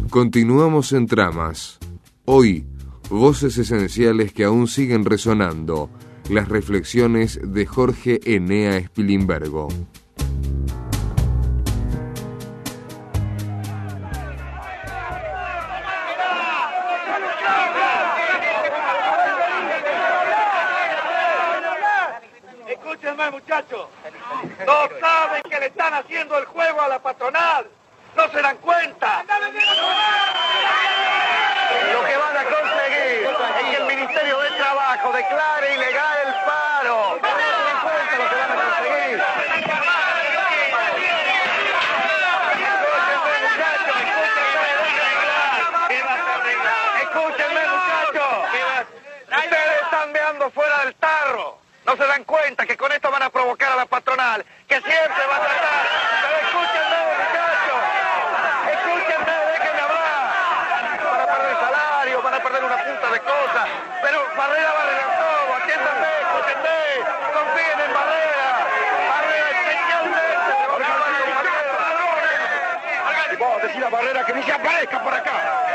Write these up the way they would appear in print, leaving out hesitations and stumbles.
Continuamos en Tramas. Hoy, voces esenciales que aún siguen resonando. Las reflexiones de Jorge Enea Spilimbergo. Escúchenme, muchachos. No saben que le están haciendo el juego a la patronal. No se dan cuenta. Lo que van a conseguir es que el Ministerio de Trabajo declare ilegal el paro. No se dan cuenta lo que van a conseguir. Escúchenme, muchachos. Ustedes están meando fuera del tarro. No se dan cuenta que con esto van a provocar a la patronal, que siempre va a tratar. Pero escúchenme, muchachos. Escúchenme, déjenme hablar. Van a perder salario, van a perder una punta de cosas. Pero Barrera va a arreglar todo. Atiéndanme, escúchenme. Confíen en Barrera. Barrera especialmente. Y vos decís a Barrera que ni se aparezca por acá.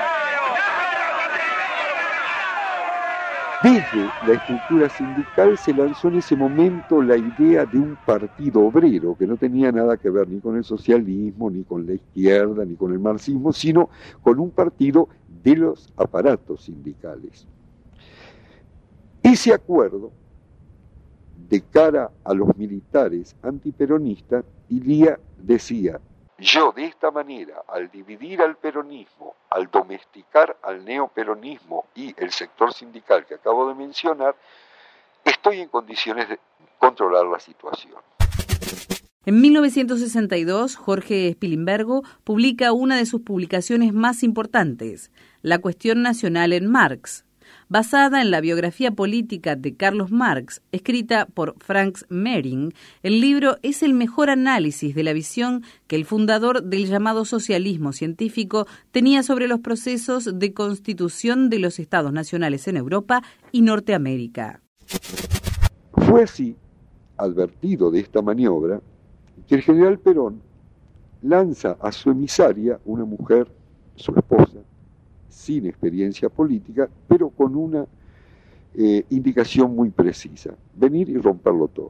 Desde la estructura sindical se lanzó en ese momento la idea de un partido obrero que no tenía nada que ver ni con el socialismo, ni con la izquierda, ni con el marxismo, sino con un partido de los aparatos sindicales. Ese acuerdo, de cara a los militares antiperonistas, Ilía decía: yo de esta manera, al dividir al peronismo, al domesticar al neoperonismo y el sector sindical que acabo de mencionar, estoy en condiciones de controlar la situación. En 1962, Jorge Spilimbergo publica una de sus publicaciones más importantes, La cuestión nacional en Marx. Basada en la biografía política de Carlos Marx, escrita por Franz Mehring, el libro es el mejor análisis de la visión que el fundador del llamado socialismo científico tenía sobre los procesos de constitución de los estados nacionales en Europa y Norteamérica. Fue así, advertido de esta maniobra, que el general Perón lanza a su emisaria, una mujer, su esposa, sin experiencia política, pero con una indicación muy precisa: venir y romperlo todo.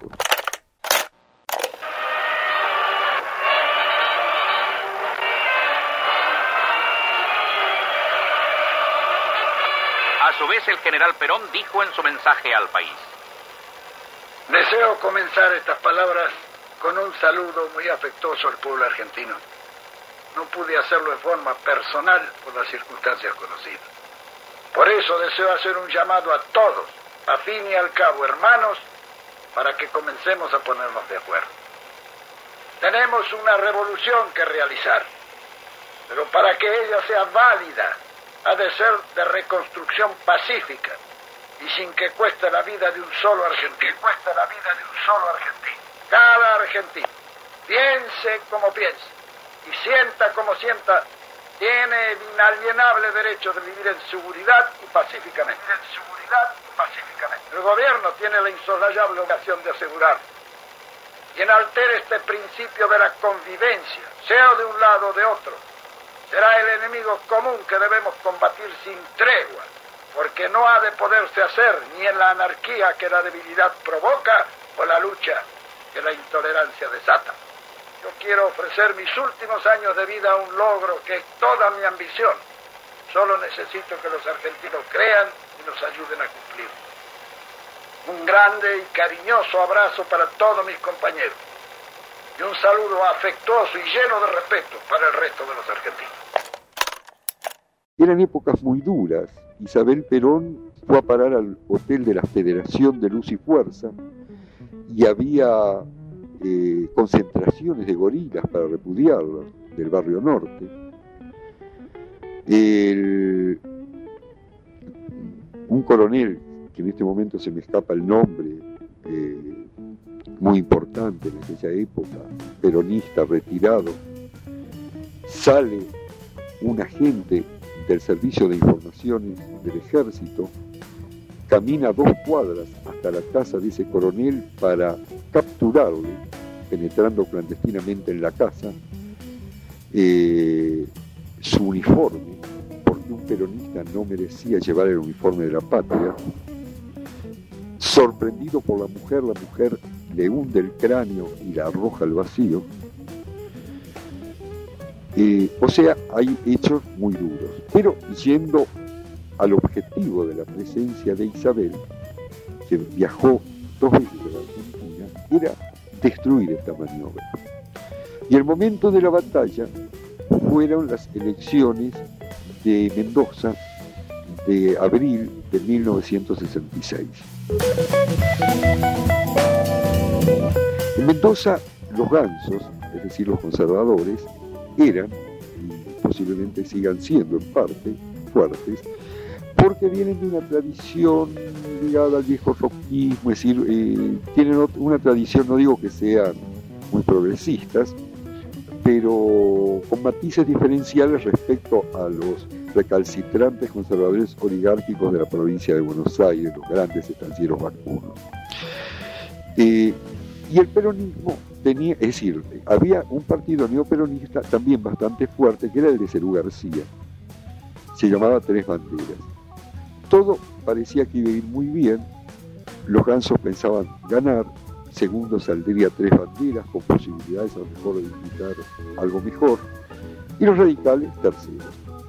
A su vez, el general Perón dijo en su mensaje al país: deseo comenzar estas palabras con un saludo muy afectuoso al pueblo argentino. No pude hacerlo de forma personal por las circunstancias conocidas. Por eso deseo hacer un llamado a todos, a fin y al cabo, hermanos, para que comencemos a ponernos de acuerdo. Tenemos una revolución que realizar, pero para que ella sea válida, ha de ser de reconstrucción pacífica y sin que cueste la vida de un solo argentino. Cada argentino, piense como piense y sienta como sienta, tiene el inalienable derecho de vivir en seguridad y pacíficamente. El gobierno tiene la insoslayable obligación de asegurar. Quien altere este principio de la convivencia, sea de un lado o de otro, será el enemigo común que debemos combatir sin tregua, porque no ha de poderse hacer ni en la anarquía que la debilidad provoca o la lucha que la intolerancia desata. Yo quiero ofrecer mis últimos años de vida a un logro que es toda mi ambición. Solo necesito que los argentinos crean y nos ayuden a cumplir. Un grande y cariñoso abrazo para todos mis compañeros y un saludo afectuoso y lleno de respeto para el resto de los argentinos. Eran épocas muy duras. Isabel Perón fue a parar al hotel de la Federación de Luz y Fuerza y había concentraciones de gorilas para repudiarla del barrio norte. Un coronel, que en este momento se me escapa el nombre, muy importante en aquella época, peronista, retirado, sale un agente del Servicio de Informaciones del Ejército, camina 2 cuadras hasta la casa de ese coronel para capturarle, penetrando clandestinamente en la casa, su uniforme, porque un peronista no merecía llevar el uniforme de la patria. Sorprendido por la mujer le hunde el cráneo y la arroja al vacío. O sea, hay hechos muy duros. Pero yendo al objetivo de la presencia de Isabel, que viajó 2 veces a la Argentina, era destruir esta maniobra. Y el momento de la batalla fueron las elecciones de Mendoza de abril de 1966. En Mendoza, los gansos, es decir, los conservadores, eran, y posiblemente sigan siendo en parte, fuertes, porque vienen de una tradición ligada al viejo roquismo, es decir, tienen una tradición, no digo que sean muy progresistas, pero con matices diferenciales respecto a los recalcitrantes conservadores oligárquicos de la provincia de Buenos Aires, los grandes estancieros vacunos. Y el peronismo tenía, es decir, había un partido neoperonista también bastante fuerte, que era el de Cerú García. Se llamaba Tres Banderas. Todo parecía que iba a ir muy bien. Los gansos pensaban ganar. Segundo saldría Tres Banderas, con posibilidades a lo mejor de disputar algo mejor. Y los radicales, terceros.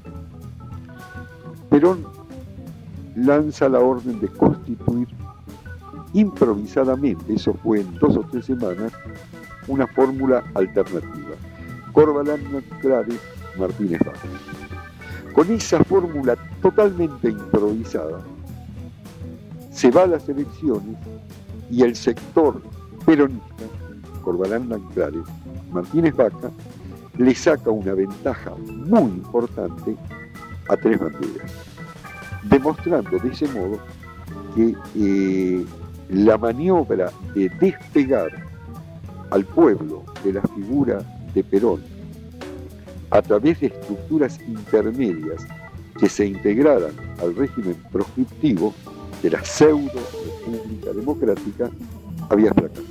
Perón lanza la orden de constituir improvisadamente, eso fue en 2 o 3 semanas, una fórmula alternativa. Corbalán, Clares, Martínez Vaca. Con esa fórmula totalmente improvisada, se va a las elecciones y el sector peronista, Corbalán, Clares, Martínez Vaca, le saca una ventaja muy importante a Tres Banderas, demostrando de ese modo que la maniobra de despegar al pueblo de la figura de Perón a través de estructuras intermedias que se integraran al régimen proscriptivo de la pseudo-república democrática había fracasado.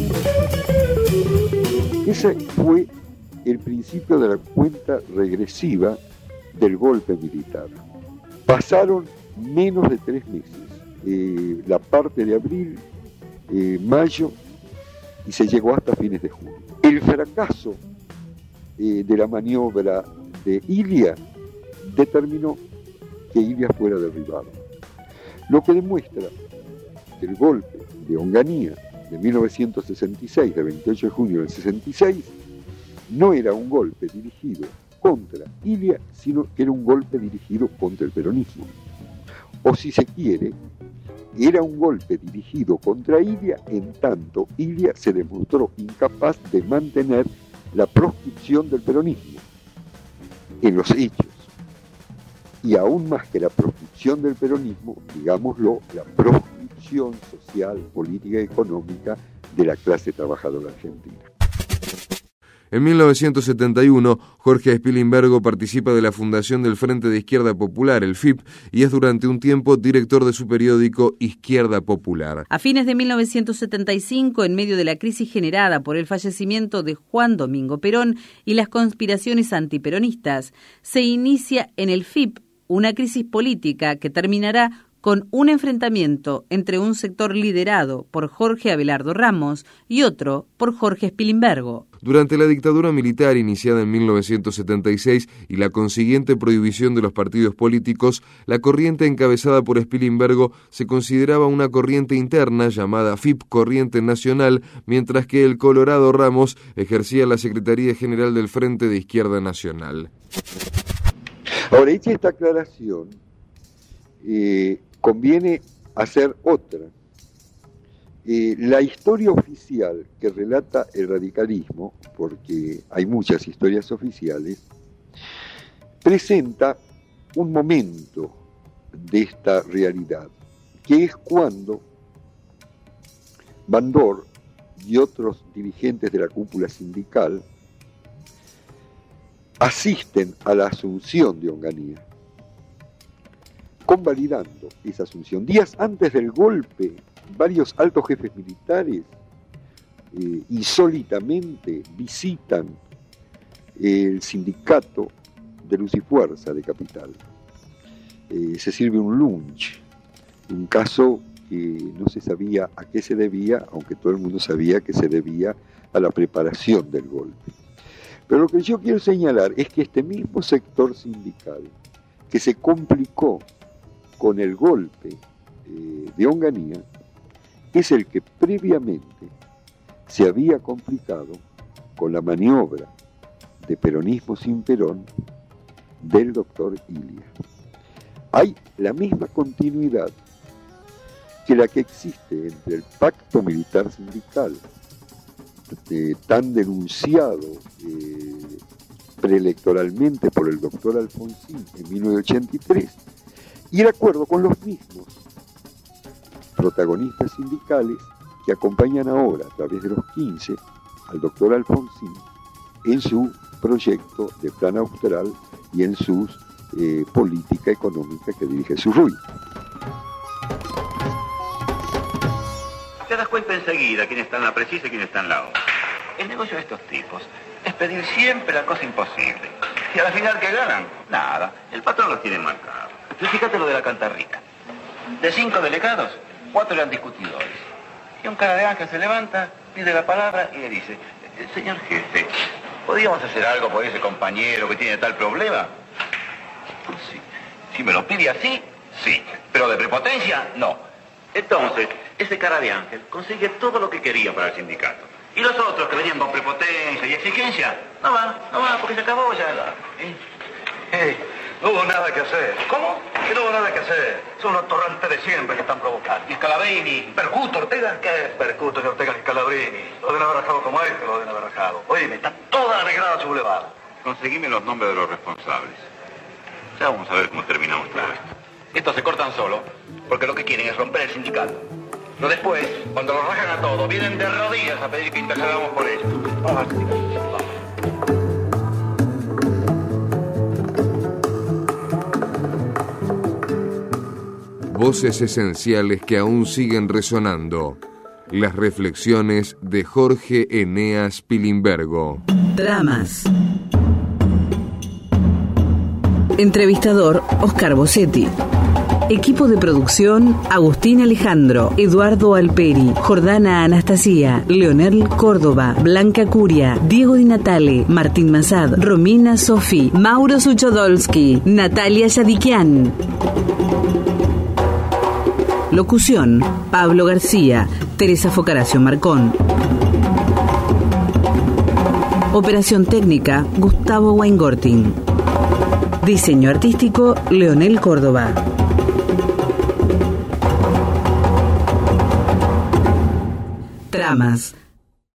Ese fue el principio de la cuenta regresiva del golpe militar. Pasaron menos de 3 meses, la parte de abril, mayo, y se llegó hasta fines de junio. El fracaso de la maniobra de Ilia determinó que Ilia fuera derribado. Lo que demuestra que el golpe de Onganía de 1966, de 28 de junio del 66, no era un golpe dirigido contra Ilia, sino que era un golpe dirigido contra el peronismo. O si se quiere, era un golpe dirigido contra Ilia, en tanto Ilia se demostró incapaz de mantener la proscripción del peronismo en los hechos. Y aún más que la proscripción del peronismo, digámoslo, la proscripción social, política y económica de la clase trabajadora argentina. En 1971, Jorge Spilimbergo participa de la fundación del Frente de Izquierda Popular, el FIP, y es durante un tiempo director de su periódico Izquierda Popular. A fines de 1975, en medio de la crisis generada por el fallecimiento de Juan Domingo Perón y las conspiraciones antiperonistas, se inicia en el FIP una crisis política que terminará con un enfrentamiento entre un sector liderado por Jorge Abelardo Ramos y otro por Jorge Spilimbergo. Durante la dictadura militar iniciada en 1976 y la consiguiente prohibición de los partidos políticos, la corriente encabezada por Spilimbergo se consideraba una corriente interna llamada FIP Corriente Nacional, mientras que el Colorado Ramos ejercía la Secretaría General del Frente de Izquierda Nacional. Ahora, hecha esta aclaración, conviene hacer otra. La historia oficial que relata el radicalismo, porque hay muchas historias oficiales, presenta un momento de esta realidad, que es cuando Bandor y otros dirigentes de la cúpula sindical asisten a la asunción de Onganía, convalidando esa asunción. Días antes del golpe, varios altos jefes militares insólitamente visitan el sindicato de Luz y Fuerza de Capital. Se sirve un lunch, un caso que no se sabía a qué se debía, aunque todo el mundo sabía que se debía a la preparación del golpe. Pero lo que yo quiero señalar es que este mismo sector sindical, que se complicó con el golpe de Onganía, es el que previamente se había complicado con la maniobra de peronismo sin Perón del doctor Ilia. Hay la misma continuidad que la que existe entre el pacto militar sindical, tan denunciado preelectoralmente por el doctor Alfonsín en 1983, y el acuerdo con los mismos protagonistas sindicales que acompañan ahora a través de los 15 al doctor Alfonsín en su proyecto de plan austral y en su política económica que dirige Surruy. Te das cuenta enseguida quién está en la precisa y quién está en la otra. El negocio de estos tipos es pedir siempre la cosa imposible. Y a la final, ¿qué ganan? Nada. El patrón los tiene marcados. Fíjate lo de la Cantarrica. De 5 delegados, 4 eran discutidores. Y un cara de ángel se levanta, pide la palabra y le dice: señor jefe, ¿podríamos hacer algo por ese compañero que tiene tal problema? Sí. Si me lo pide así, sí. Pero de prepotencia, no. Entonces, ese cara de ángel consigue todo lo que quería para el sindicato. Y los otros que venían con prepotencia y exigencia, no van, porque se acabó ya. No hubo nada que hacer. ¿Cómo? Que no hubo nada que hacer. Son los torrantes de siempre que están provocando. ¿Y Scalabrini? ¿Percuto, Ortega? ¿Qué es Percuto, ni Ortega, ni Scalabrini? Lo deben haber rajado como este, lo deben haber rajado. Oye, está toda arreglada su boulevard. Conseguime los nombres de los responsables. Ya vamos a ver cómo terminamos todo esto. Estos se cortan solo, porque lo que quieren es romper el sindicato. Pero después, cuando los rajan a todos, vienen de rodillas a pedir que intercedamos por ellos. Voces esenciales que aún siguen resonando. Las reflexiones de Jorge Eneas Pilimbergo. Dramas. Entrevistador: Oscar Bossetti. Equipo de producción: Agustín Alejandro, Eduardo Alperi, Jordana Anastasia, Leonel Córdoba, Blanca Curia, Diego Di Natale, Martín Mazad, Romina Sofi, Mauro Suchodolski, Natalia Yadikian. Locución: Pablo García, Teresa Focaracio Marcón. Operación técnica: Gustavo Weingorting. Diseño artístico: Leonel Córdoba. Tramas: